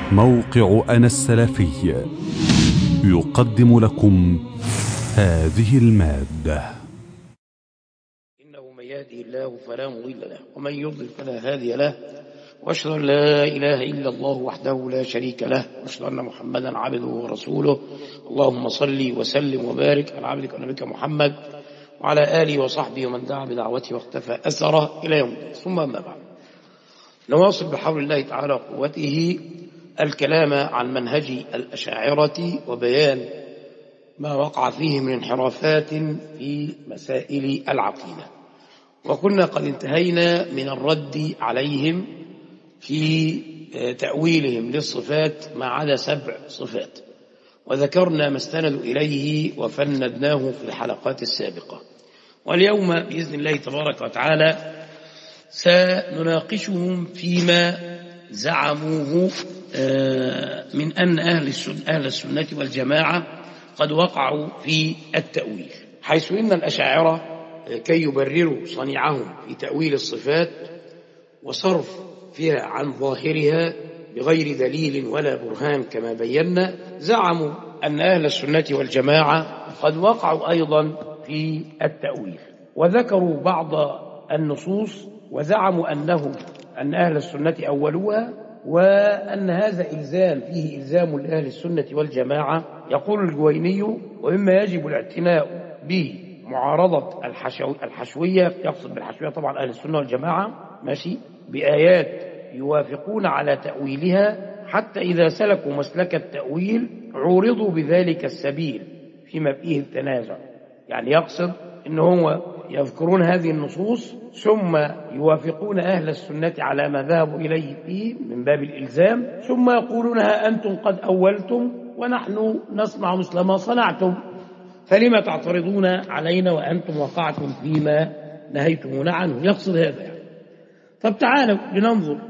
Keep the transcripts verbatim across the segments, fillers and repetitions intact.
موقع أنا السلفي يقدم لكم هذه المادة. إنه من يهده الله فلا مضل له ومن يضلل فلا هادي له، وأشهد أن لا إله إلا الله وحده لا شريك له، وأشهد أن محمدا عبده ورسوله. اللهم صل وسلم وبارك على عبدك ونبيك محمد وعلى آله وصحبه ومن دعا بدعوته واختفى أثره إلى يوم الدين. ثم أما بعد، نواصل بحول الله تعالى وقوته الكلام عن منهج الأشاعرة وبيان ما وقع فيه من انحرافات في مسائل العقيدة. وكنا قد انتهينا من الرد عليهم في تأويلهم للصفات ما عدا سبع صفات، وذكرنا ما استندوا إليه وفندناه في الحلقات السابقة. واليوم بإذن الله تبارك وتعالى سنناقشهم فيما زعموه من أن أهل السنة, أهل السنة والجماعة قد وقعوا في التأويل، حيث إن الأشاعرة كي يبرروا صنيعهم في تأويل الصفات وصرف فيها عن ظاهرها بغير دليل ولا برهان كما بينا، زعموا أن أهل السنة والجماعة قد وقعوا أيضا في التأويل، وذكروا بعض النصوص وزعموا أنه أن أهل السنة أولوها، وأن هذا إلزام فيه إلزام لأهل السنة والجماعة. يقول الجويني: ومما يجب الاعتناء به معارضة الحشو الحشوية، يقصد بالحشوية طبعا أهل السنة والجماعة، ماشي، بآيات يوافقون على تأويلها، حتى إذا سلكوا مسلك التأويل عورضوا بذلك السبيل فيما فيه التنازع. يعني يقصد إن هو يذكرون هذه النصوص ثم يوافقون أهل السنة على ما ذهبوا إليه فيه من باب الإلزام، ثم يقولونها أنتم قد أولتم ونحن نصنع مثل ما صنعتم، فلما تعترضون علينا وأنتم وقعتم فيما نهيتمونا عنه. يقصد هذا يعني. طب تعالوا لننظر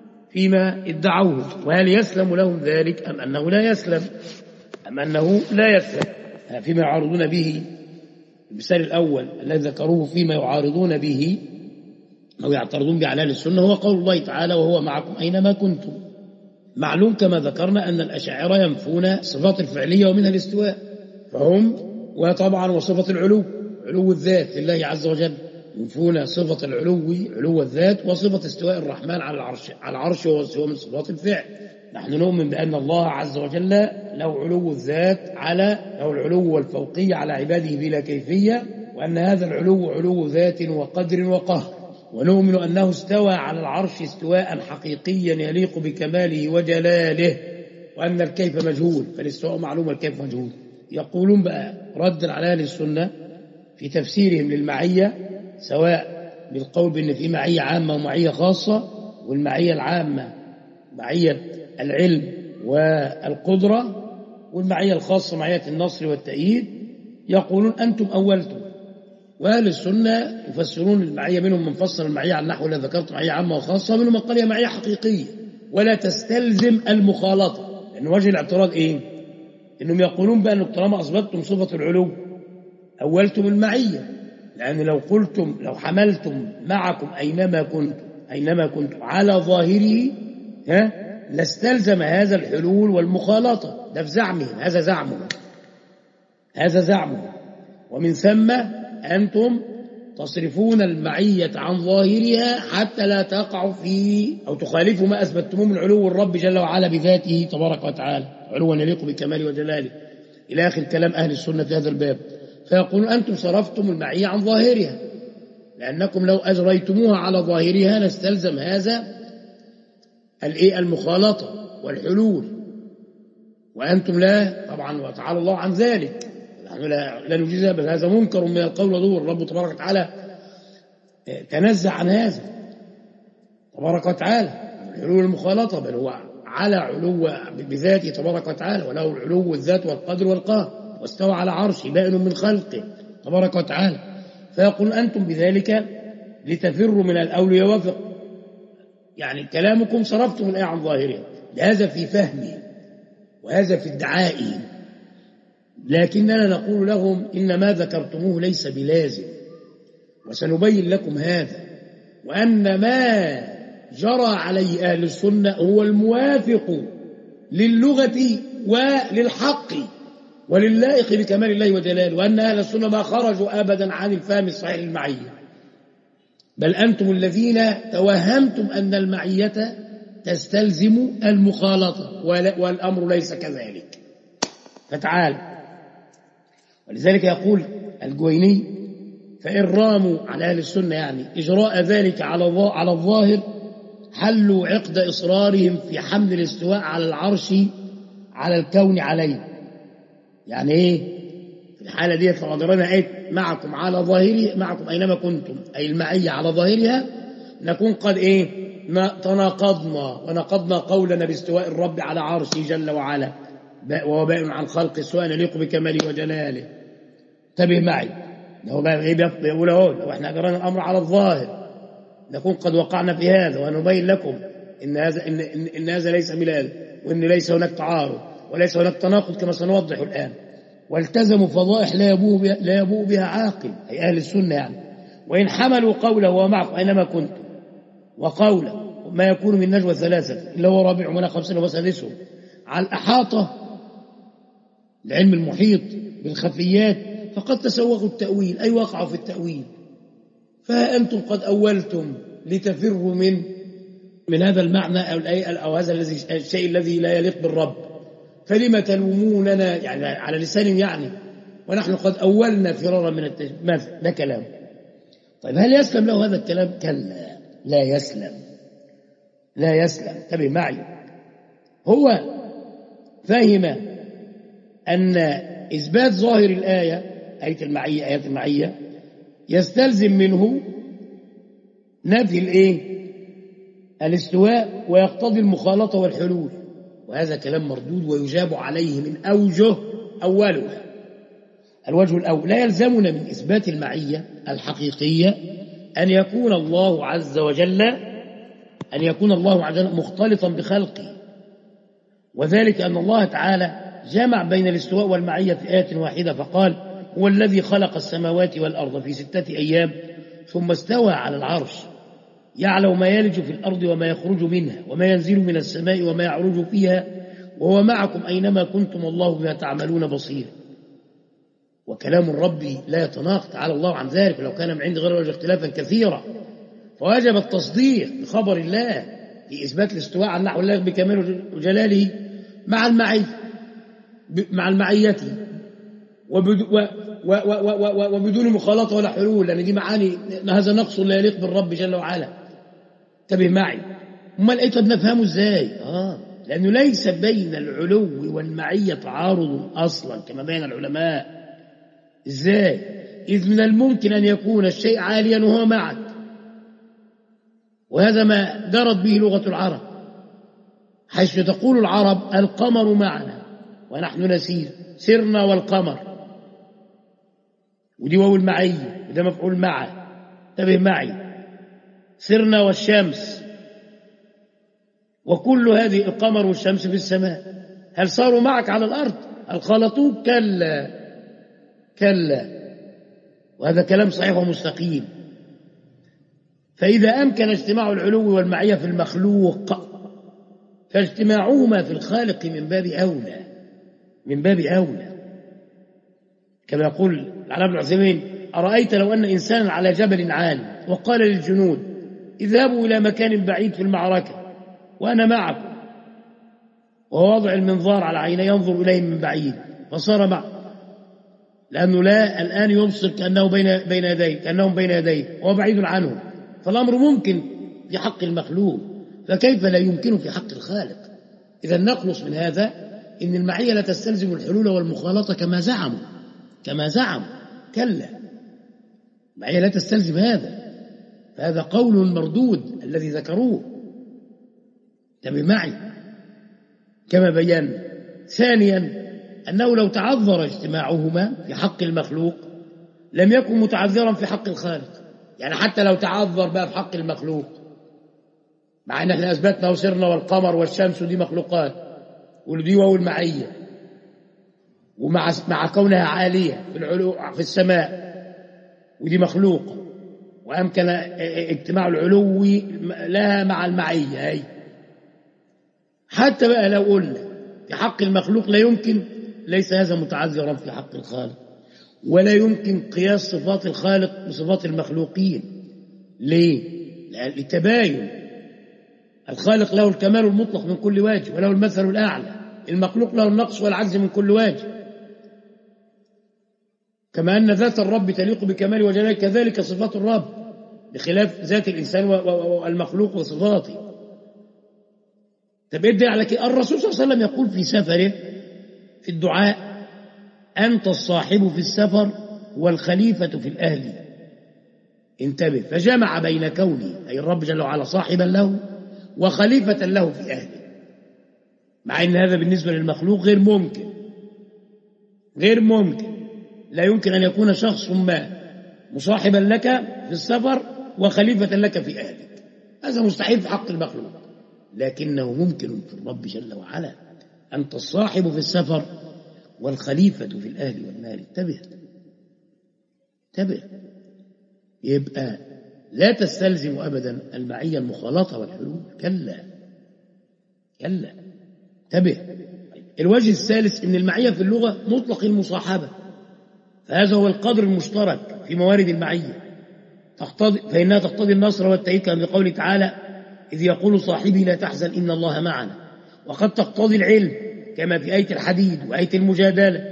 فيما ادعوه، وهل يسلم لهم ذلك أم أنه لا يسلم أم أنه لا يسلم فيما يعارضون به. المثال الأول الذي ذكروه فيما يعارضون به أو يعترضون به على أهل السنة هو قول الله تعالى: وهو معكم أينما كنتم. معلوم كما ذكرنا أن الأشاعرة ينفون صفات الفعلية ومنها الاستواء، فهم وطبعا وصفة العلو، علو الذات لله عز وجل، ينفون صفة العلو، علو الذات، وصفة استواء الرحمن على العرش، على العرش وهو من صفات الفعل. نحن نؤمن بأن الله عز وجل له علو الذات، على له العلو والفوقية على عباده بلا كيفية، وأن هذا العلو علو ذات وقدر وقهر، ونؤمن أنه استوى على العرش استواء حقيقيا يليق بكماله وجلاله، وأن الكيف مجهول، فالاستواء معلوم الكيف مجهول. يقولون بقى ردا على أهل السنة في تفسيرهم للمعية، سواء بالقول بأن في معية عامة ومعية خاصة، والمعية العامة معية العلم والقدرة، والمعية الخاصة معية النصر والتأييد. يقولون أنتم أولتم، وأهل السنة يفسرون المعية، منهم من فسر المعية على النحو الذي ذكرت، معية عامة وخاصة، منهم من قال هي معية حقيقية ولا تستلزم المخالطة. لأن وجه الاعتراض إيه؟ إنهم يقولون بأن طالما أثبتتم صفة العلو أولتم المعية، لأن لو قلتم لو حملتم معكم أينما كنتم أينما كنتم على ظاهره ها لاستلزم هذا الحلول والمخالطة. ده في زعمهم، هذا زعمهم هذا زعمهم ومن ثم أنتم تصرفون المعية عن ظاهرها حتى لا تقعوا في أو تخالفوا ما أثبتموه من علو الرب جل وعلا بذاته تبارك وتعالى، علوا يليق بكماله وجلاله، إلى آخر كلام أهل السنة في هذا الباب. فيقولون أنتم صرفتم المعية عن ظاهرها، لأنكم لو أجريتموها على ظاهرها لاستلزم هذا المخالطة والحلول، وأنتم لا، طبعا وتعالى الله عن ذلك، نحن لا نجيز، بل هذا منكر من القول ودور. الرب تبارك وتعالى تنزع عن هذا تبارك وتعالى الحلول المخالطة، بل هو على علو بذاته تبارك وتعالى، وله العلو الذات والقدر والقهر، واستوى على عرشه بائن من خلقه تبارك وتعالى. فيقول أنتم بذلك لتفروا من الأول يوافق، يعني كلامكم صرفتم الآية عن ظاهرها، هذا في فهمه وهذا في ادعائه، لكننا نقول لهم إن ما ذكرتموه ليس بلازم، وسنبين لكم هذا، وأن ما جرى عليه أهل السنة هو الموافق للغة وللحق وللائق بكمال الله وجلاله، وأن أهل السنة ما خرجوا أبدا عن الفهم الصحيح للمعية، بل أنتم الذين توهمتم أن المعية تستلزم المخالطة، والأمر ليس كذلك. فتعال، ولذلك يقول الجويني: فإن راموا على أهل السنة يعني إجراء ذلك على الظاهر حلوا عقد إصرارهم في حمل الاستواء على العرش على الكون عليه. يعني إيه؟ في الحالة دي لو قدرنا إيه معكم على ظاهره، معكم أينما كنتم، أي المعية على ظاهرها، نكون قد إيه تناقضنا ونقضنا قولنا باستواء الرب على عرشه جل وعلا، وهو بائن عن خلق سواء يليق بكماله وجلاله. انتبه معي، هو بقى ايه بيقول اهو: لو احنا اجرينا الامر على الظاهر نكون قد وقعنا في هذا، ونبين لكم ان هذا ان, إن, إن هذا ليس ملال، وان ليس هناك تعارض وليس هناك تناقض كما سنوضح الان. والتزموا فضائح لا يبوء بها, لا يبوء بها عاقل، اي اهل السنه يعني. وان حملوا قوله ومعكم اينما كنتم، وقوله ما يكون من نجوى ثلاثه الا هو رابعهم ولا خمسين وسادسهم، على الاحاطه العلم المحيط بالخفيات، فقد تسوغوا التأويل، أي وقعوا في التأويل. فأنتم قد أولتم لتفروا من من هذا المعنى أو, أو هذا الشيء الذي لا يليق بالرب، فلما تلوموننا يعني على لسان يعني، ونحن قد أولنا فرارا من التشبيه. ده كلام. طيب هل يسلم له هذا الكلام؟ كلا، لا يسلم، لا يسلم. انتبه معي، هو فهم أن إثبات ظاهر الآية، آية المعية، آيات المعية، يستلزم منه نفي الإيه؟ الاستواء، ويقتضي المخالطة والحلول، وهذا كلام مردود ويجاب عليه من أوجه. أوله الوجه الأول: لا يلزمنا من إثبات المعية الحقيقية أن يكون الله عز وجل أن يكون الله عز وجل مختلطا بخلقه، وذلك أن الله تعالى جمع بين الاستواء والمعية في آية واحدة، فقال: هو الذي خلق السماوات والأرض في ستة أيام ثم استوى على العرش يعلم ما يلج في الأرض وما يخرج منها وما ينزل من السماء وما يعرج فيها وهو معكم أينما كنتم والله بما تعملون بصير. وكلام الرب لا يتناقض، تعالى الله عن ذلك، لو كان من عند غير وجه اختلافا كثيرا. فوجب التصديق بخبر الله في إثبات الاستواء على نحو الله بكمال وجلاله مع المعية مع المعية وبدون مخالطة ولا حلول، لأن دي معاني هذا نقص لا يليق بالرب جل وعلا. انتبه معي. امال ايه؟ طب نفهمه ازاي؟ اه لأنه ليس بين العلو والمعية تعارض أصلا كما بين العلماء. ازاي؟ إذ من الممكن أن يكون الشيء عاليا وهو معك، وهذا ما درت به لغة العرب، حيث تقول العرب: القمر معنا ونحن نسير، سرنا والقمر، ودي واو المعية وده مفعول معه. انتبه معي، سرنا والشمس، وكل هذه القمر والشمس في السماء، هل صاروا معك على الأرض؟ هل خلطوك؟ كلا كلا، وهذا كلام صحيح ومستقيم. فإذا أمكن اجتماع العلو والمعية في المخلوق فاجتماعهما في الخالق من باب أولى، من باب أولى. كما يقول العلامة ابن عثيمين: أرأيت لو أن إنسانا على جبل عالي وقال للجنود: اذهبوا إلى مكان بعيد في المعركة وأنا معكم، وهو وضع المنظار على عينيه ينظر إليهم من بعيد، فصار معه، لأنه لا الآن يبصر كأنه بين بين يديه، كأنهم بين يديه وهو بعيد عنهم. فالأمر ممكن في حق المخلوق، فكيف لا يمكن في حق الخالق؟ إذا نخلص من هذا إن المعية لا تستلزم الحلول والمخالطة كما زعموا كما زعموا كلا، المعية لا تستلزم هذا، فهذا قول مردود الذي ذكروه. انتبه معي كما بينا. ثانيا أنه لو تعذر اجتماعهما في حق المخلوق لم يكن متعذرا في حق الخالق. يعني حتى لو تعذر بقى في حق المخلوق، مع ان احنا اثبتنا وسرنا والقمر والشمس ودي مخلوقات، ودي واو المعيه، ومع مع كونها عاليه في العلو في السماء ودي مخلوقه، وامكن اجتماع العلو لها مع المعيه هي. حتى بقى لو قلنا في حق المخلوق لا يمكن، ليس هذا متعذرا في حق الخالق. ولا يمكن قياس صفات الخالق بصفات المخلوقين. ليه؟ للتباين. الخالق له الكمال المطلق من كل وجه وله المثل الأعلى، المخلوق له النقص والعجز من كل وجه. كما أن ذات الرب تليق بكمال وجلاله كذلك صفات الرب، بخلاف ذات الإنسان والمخلوق وصفاته. طب إيه الدليل على كده؟ الرسول صلى الله عليه وسلم يقول في سفره في الدعاء: أنت الصاحب في السفر والخليفة في الأهل. انتبه، فجمع بين كونه أي الرب جل وعلا صاحبا له وخليفة له في أهله، مع أن هذا بالنسبة للمخلوق غير ممكن. غير ممكن، لا يمكن أن يكون شخص ما مصاحبا لك في السفر وخليفة لك في أهلك، هذا مستحيل في حق المخلوق. لكنه ممكن في الرب جل وعلا. أنت الصاحب في السفر والخليفة في الأهل والمال. انتبه انتبه، يبقى لا تستلزم أبدا المعية المخالطة والحلول، كلا كلا. انتبه. الوجه الثالث أن المعية في اللغة مطلق المصاحبة، فهذا هو القدر المشترك في موارد المعية، تقتضي فإنها تقتضي النصر والتأييد كما بقوله تعالى: إذ يقول صاحبي لا تحزن إن الله معنا. وقد تقتضي العلم كما في آية الحديد وآية المجادلة.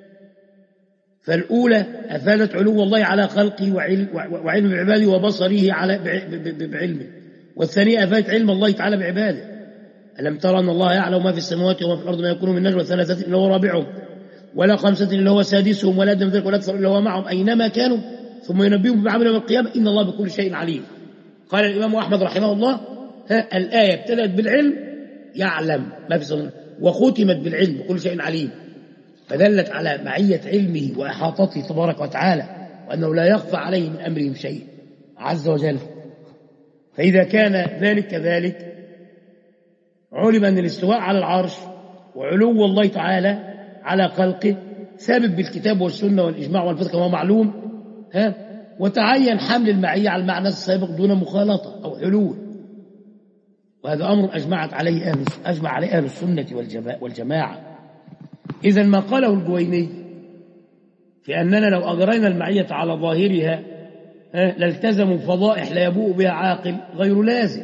فالأولى أفادت علو الله على خلقه وعلم عباده وبصره على بعلمه، والثانية أفادت علم الله تعالى بعباده. ألم ترى أن الله يعلم ما في السماوات وما في الأرض، ما يكون من نجوى ثلاثة إلا هو رابعهم ولا خمسة إلا هو سادسهم ولا أدنى من ذلك ولا أكثر إلا هو معهم أينما كانوا ثم ينبئهم بما عملوا يوم القيامة إن الله بكل شيء عليم. قال الإمام أحمد رحمه الله: ها الآية ابتدأت بالعلم يعلم ما في السماوات وختمت بالعلم بكل شيء عليم، فدلت على معية علمه وإحاطته تبارك وتعالى، وأنه لا يخفى عليه من أمرهم شيء عز وجل. فإذا كان ذلك كذلك علم أن الاستواء على العرش وعلو الله تعالى على خلقه ثابت بالكتاب والسنة والإجماع والفقه كما هو معلوم، ها وتعين حمل المعية على المعنى السابق دون مخالطة أو حلول، وهذا أمر أجمعت عليه أهل أجمع عليه أهل السنة والجماعة. إذا ما قاله الجويني في أننا لو أجرينا المعية على ظاهرها لالتزموا فضائح لا يبوء بها عاقل غير لازم،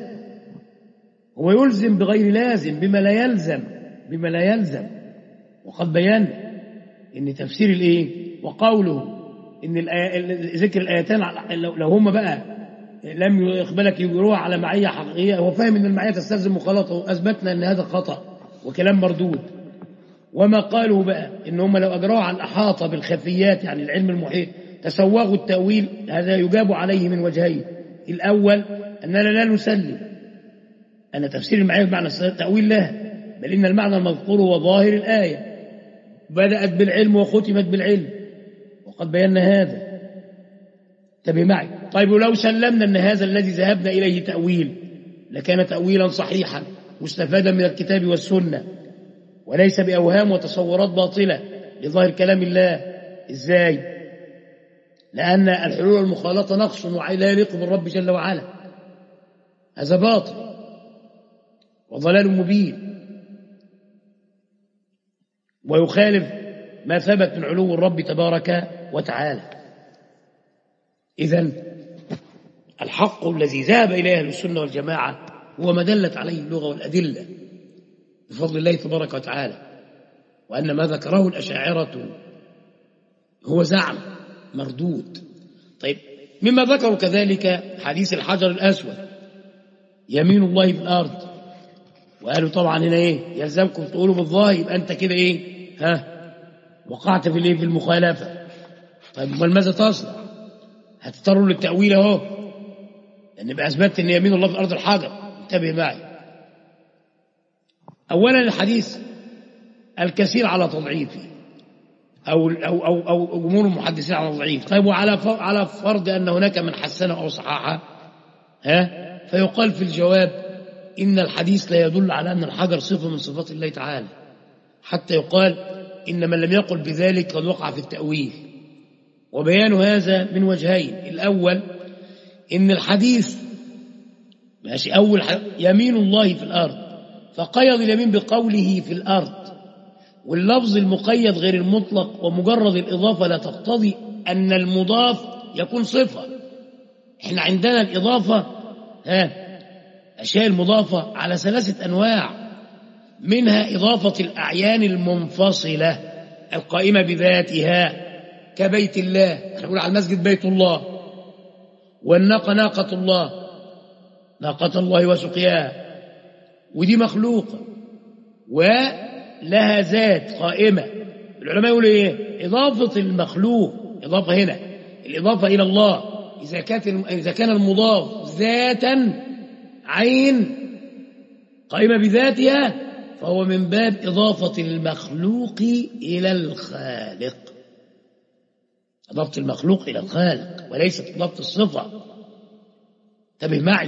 هو يلزم بغير لازم بما لا يلزم بما لا يلزم. وقد بينا إن تفسير الإيه وقوله إن ذكر الآيتان لو هم بقى لم يقبلك يجروها على معية حقيقية، هو فاهم إن المعية تستلزم مخالطة، وأثبتنا أن هذا خطأ وكلام مردود. وما قالوا بقى إن هم لو أجروها على الأحاطة بالخفيات يعني العلم المحيط تسوغوا التأويل، هذا يجاب عليه من وجهين: الأول أننا لا نسلم أن تفسير المعية بمعنى التأويل لها، بل إن المعنى المذكور هو ظاهر الآية بدأت بالعلم وختمت بالعلم، وقد بينا هذا. انتبه معي. طيب ولو سلمنا أن هذا الذي ذهبنا إليه تأويل لكان تأويلا صحيحا مستفادا من الكتاب والسنة وليس بأوهام وتصورات باطلة لظاهر كلام الله. إزاي؟ لأن الحلول والمخالطة نقص ولا يليق بالرب جل وعلا، هذا باطل وضلال مبين ويخالف ما ثبت من علو الرب تبارك وتعالى. إذن الحق الذي ذهب إليه أهل السنة والجماعة هو ما دلت عليه اللغة والأدلة بفضل الله تبارك وتعالى، وأن ما ذكره الأشاعرة هو زعم مردود. طيب مما ذكروا كذلك حديث الحجر الأسود يمين الله في الأرض، وقالوا طبعا هنا إيه يلزمكم تقولوا بالظاهر، يبقى أنت كده إيه ها وقعت في الإيه في المخالفة. طيب ماذا تصنع؟ هتضطروا للتأويل اهو، لأن بأثبت أن يمين الله في الأرض الحجر. انتبه معي. أولا الحديث الكثير على تضعيفه أو أو أو أو جمهور المحدثين على تضعيف. طيب وعلى على فرض أن هناك من حسنه أو صححه، ها فيقال في الجواب إن الحديث لا يدل على أن الحجر صفة من صفات الله تعالى، حتى يقال إن من لم يقل بذلك قد وقع في التأويل. وبيان هذا من وجهين: الأول إن الحديث ماشي أول يمين الله في الأرض، فقيض اليمين بقوله في الأرض، واللفظ المقيد غير المطلق، ومجرد الإضافة لا تقتضي أن المضاف يكون صفة. احنا عندنا الإضافة ها أشياء المضافة على ثلاثة أنواع، منها إضافة الأعيان المنفصلة القائمة بذاتها كبيت الله، احنا نقول على المسجد بيت الله، والناقة ناقة الله، ناقة الله وسقياها، ودي مخلوقة ولها ذات قائمة. العلماء يقولوا ايه؟ إضافة المخلوق، إضافة هنا الإضافة إلى الله إذا كانت إذا كان المضاف ذاتا عين قائمة بذاتها فهو من باب إضافة المخلوق إلى الخالق، إضافة المخلوق إلى الخالق وليست إضافة الصفة. انتبه معي،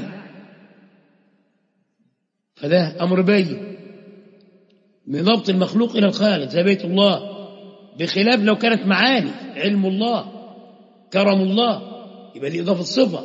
فده أمر بين من إضافة المخلوق إلى الخالق زي بيت الله، بخلاف لو كانت معاني علم الله كرم الله يبقى دي إضافة صفة،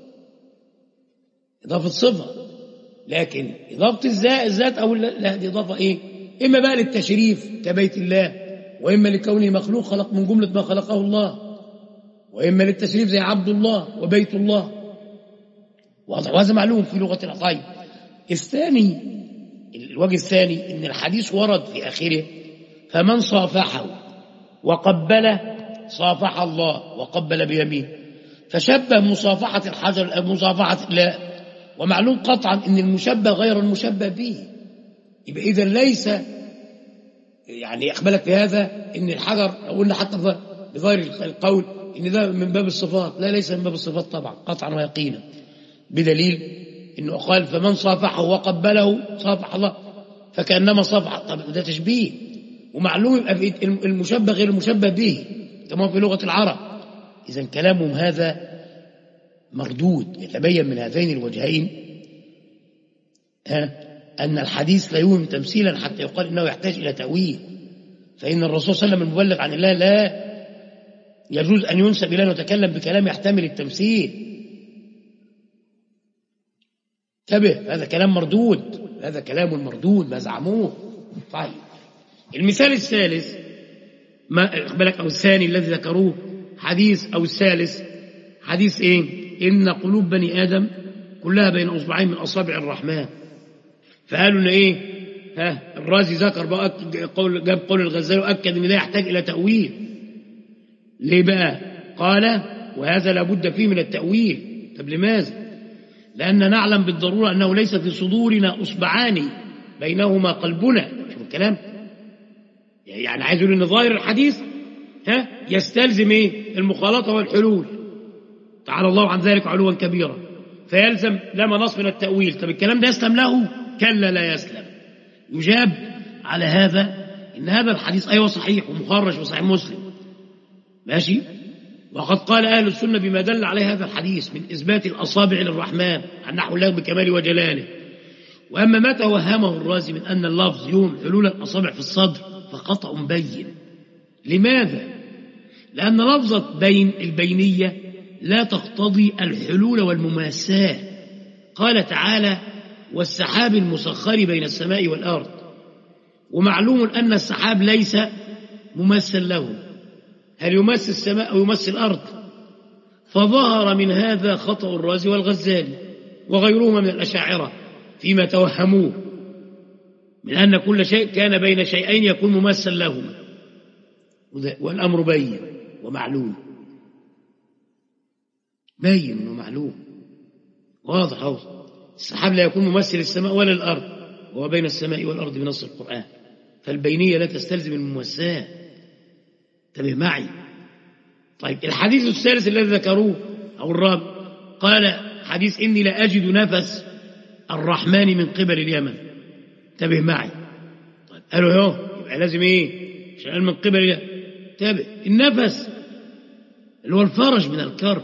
إضافة صفة. لكن إضافة الذات أو لا دي إضافة إيه؟ إما بقى للتشريف كبيت الله، وإما لكونه مخلوق خلق من جملة ما خلقه الله، وإما للتشريف زي عبد الله وبيت الله. وهذا معلوم في لغة العطايب. الثاني، الوجه الثاني إن الحديث ورد في آخره فمن صافحه وقبله صافح الله وقبل بيمين، فشبه مصافحة الحجر مصافحة الله، ومعلوم قطعا ان المشبه غير المشبه به. يبقى اذا ليس يعني اقبلك في هذا ان الحجر قلنا حتى بظاهر القول ان ده من باب الصفات، لا ليس من باب الصفات طبعا قطعا ويقينا، بدليل انه قال فمن صافحه وقبله صافح الله فكانما صافح. طب ده تشبيه، ومعلوم يبقى المشبه غير المشبه به كما في لغة العرب. اذا كلامهم هذا مردود. يتبين من هذين الوجهين ها أن الحديث لا يوهم تمثيلا حتى يقال إنه يحتاج إلى تأويل، فإن الرسول صلى الله عليه وسلم المبلغ عن الله لا يجوز أن ينسب إليه ويتكلم بكلام يحتمل التمثيل. انتبه، هذا كلام مردود، هذا كلام مردود ما زعموه. طيب المثال الثالث ما بالك أو الثاني الذي ذكروه حديث أو الثالث حديث إيه؟ إن قلوب بني آدم كلها بين أصبعين من أصابع الرحمن. فقالوا إن إيه؟ ها الرازي ذكر بقى قول جاب قول الغزالي وأكد إن ده يحتاج إلى تأويل. ليه بقى؟ قال وهذا لابد فيه من التأويل. طب لماذا؟ لأن نعلم بالضرورة أنه ليس في صدورنا أصبعان بينهما قلبنا. شوف الكلام، يعني عايز يقول إن ظاهر الحديث ها يستلزم إيه؟ المخالطة والحلول. تعالى الله عن ذلك علوا كبيرا، فيلزم لما نص من التأويل. طب الكلام ده يسلم له؟ كلا لا يسلم. يجاب على هذا إن هذا الحديث أيوة صحيح ومخرج في صحيح مسلم ماشي، وقد قال أهل السنة بما دل عليه هذا الحديث من إثبات الأصابع للرحمن عن نحو الله بكماله وجلاله. وأما ما توهمه الرازي من أن اللفظ يوم حلول الأصابع في الصدر فخطأ بين. لماذا؟ لأن لفظة بين البينية لا تقتضي الحلول والمماساة. قال تعالى والسحاب المسخر بين السماء والأرض، ومعلوم أن السحاب ليس ممثل له، هل يمثل السماء أو يمثل الأرض؟ فظهر من هذا خطأ الرازي والغزالي وغيرهما من الأشاعرة فيما توهموه من أن كل شيء كان بين شيئين يكون ممثل لهما، والأمر بين ومعلوم، باين ومعلوم واضح أهو. السحاب لا يكون ممثل السماء ولا الأرض، وهو بين السماء والأرض بنص القرآن، فالبينية لا تستلزم المماساة. انتبه معي. طيب الحديث الثالث الذي ذكروه أو الرابع قال حديث إني لا أجد نفس الرحمن من قبل اليمن. انتبه معي. طيب قالوا اهو يبقى لازم ايه عشان من قبل اليمن. انتبه، النفس اللي هو الفرج من الكرب،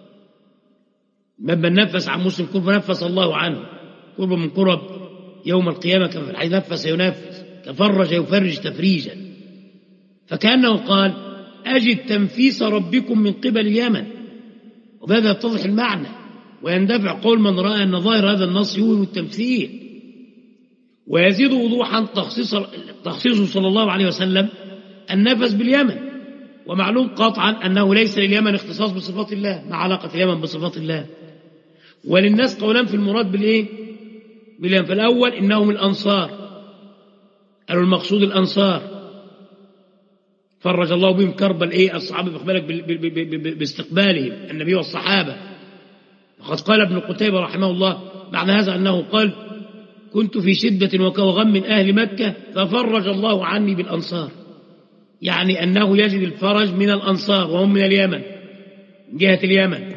من نفس عن مسلم كرب نفس الله عنه، قرب من قرب يوم القيامة كما الحديث نفس ينفس كفرج يفرج تفريجا. فكأنه قال أجد تنفيس ربكم من قبل اليمن، وبهذا يتضح المعنى ويندفع قول من رأى أن ظاهر هذا النص يوهم التمثيل. ويزيد وضوحا تخصيص تخصيصه صلى الله عليه وسلم النفس باليمن، ومعلوم قطعا أنه ليس لليمن اختصاص بصفات الله، ما علاقة اليمن بصفات الله. وللناس قولان في المراد بالإيه؟ باليمن. فالأول إنهم الأنصار، قالوا المقصود الأنصار، فرج الله بهم كرب الإيه؟ الصحابة، بإخبارك باستقبالهم النبي والصحابة. وقد قال ابن قتيبة رحمه الله معنى هذا أنه قال كنت في شدة وغم من أهل مكة ففرج الله عني بالأنصار، يعني أنه يجد الفرج من الأنصار وهم من اليمن، من جهة اليمن.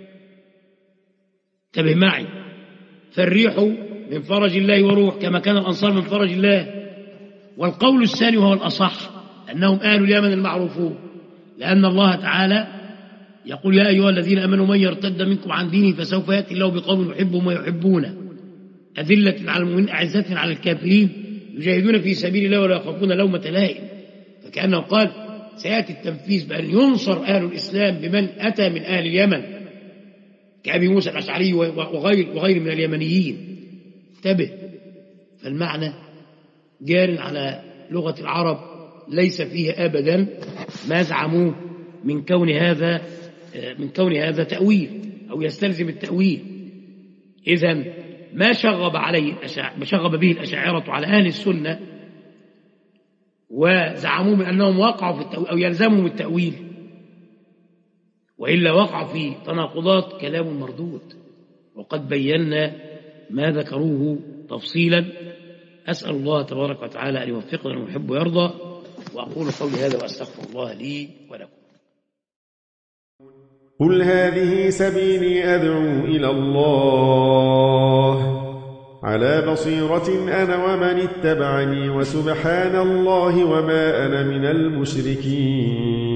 انتبه معي، فالريح من فرج الله وروح كما كان الأنصار من فرج الله. والقول الثاني وهو الأصح أنهم أهل اليمن المعروفون، لأن الله تعالى يقول يا أيها الذين أمنوا من يرتد منكم عن دينه فسوف يأتي الله بقوم يحبهم ويحبونه أذلة على المؤمنين أعزة على الكافرين يجاهدون في سبيل الله ولا يخافون لومة لائم. فكأنه قال سيأتي التنفيذ بأن ينصر أهل الإسلام بمن أتى من أهل اليمن كأبي موسى الأشعري وغير, وغير من اليمنيين. انتبه، فالمعنى جار على لغة العرب ليس فيه أبدا ما زعموه من كون هذا من كون هذا تأويل أو يستلزم التأويل. إذن ما شغب عليه ما شغب به الأشاعرة على أهل السنة وزعموا من أنهم وقعوا في التأويل أو يلزمهم التأويل، وإلا وقعوا في تناقضات كلام مردود، وقد بينا ما ذكروه تفصيلا. أسأل الله تبارك وتعالى أن يوفقنا ونحب ويرضى. وأقول قولي هذا وأستغفر الله لي ولكم. قل هذه سبيلي أدعو إلى الله على بصيرة أنا ومن اتبعني وسبحان الله وما أنا من المشركين.